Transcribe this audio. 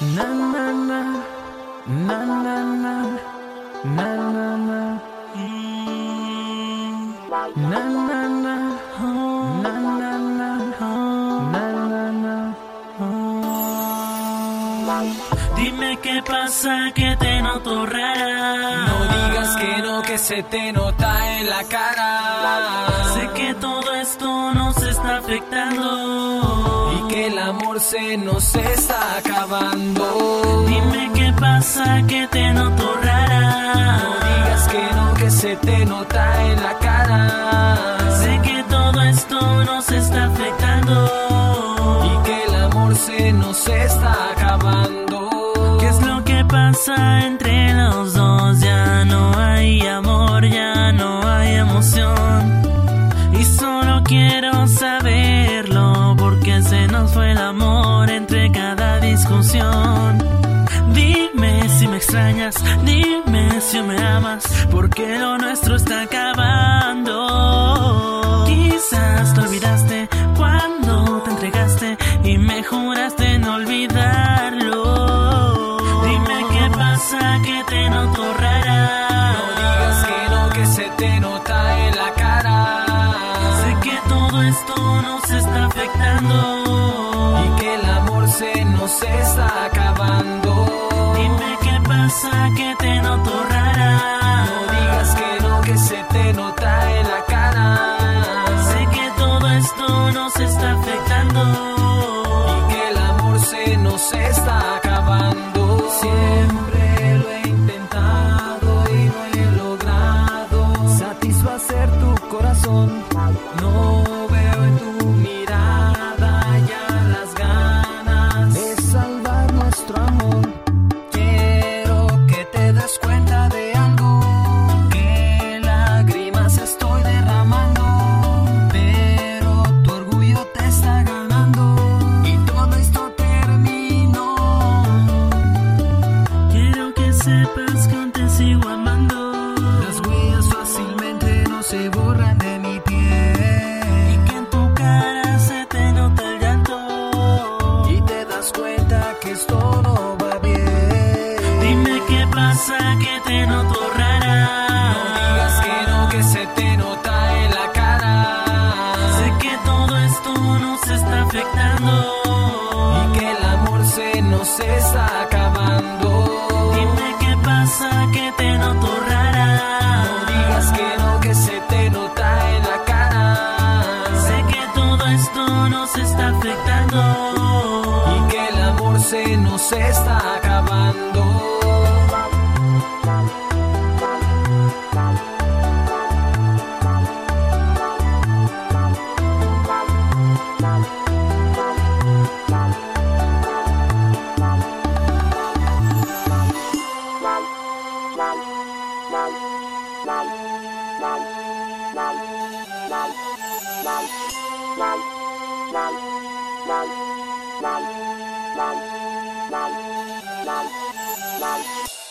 Na na na, na na na, na na na, na na na, na na na, na na na. Dime qué pasa, que te noto rara. No digas que no, que se te nota en la cara. Sé que todo esto nos está afectando y que el amor se nos está acabando. Dime qué pasa, que te noto rara. No digas que no, que se te nota en la cara. Sé que todo esto nos está afectando y que el amor se nos está acabando. ¿Qué es lo que pasa entre los dos? Ya no hay amor, ya no hay emoción. Y solo quiero saberlo, porque se nos fue el amor entre cada discusión. Dime si me extrañas, dime si me amas, porque lo nuestro está acabando. Quizás te olvidaste cuando te entregaste y me juraste no olvidarlo. Dime qué pasa, que te noto rara. No digas que no, que se te nota en la cara. Sé que todo esto nos está afectando y que el amor se nos está acabando. Dime qué pasa, que te noto rara. No digas que no, que se te nota en la cara. Sé que todo esto nos está afectando y que el amor se nos está acabando. Siempre lo he intentado y no he logrado satisfacer tu corazón. No veo en tu mirada ya las ganas de salvar nuestro amor. Quiero que te des cuenta de algo, que lágrimas estoy derramando, pero tu orgullo te está ganando y todo esto terminó. Quiero que sepas que aún te sigo amando. Las huellas fácilmente no se borran de mi piel Y que en tu cara se te nota el llanto y te das cuenta que esto no va bien. Dime qué pasa, que te noto rara. No digas que no, que se te nota en la cara. Sé que todo esto nos está afectando y que el amor se nos está acabando. Dime qué pasa, que te noto rara. No digas que no, que se te nota en la cara. Sé que todo esto nos está afectando y que el amor se nos está acabando. La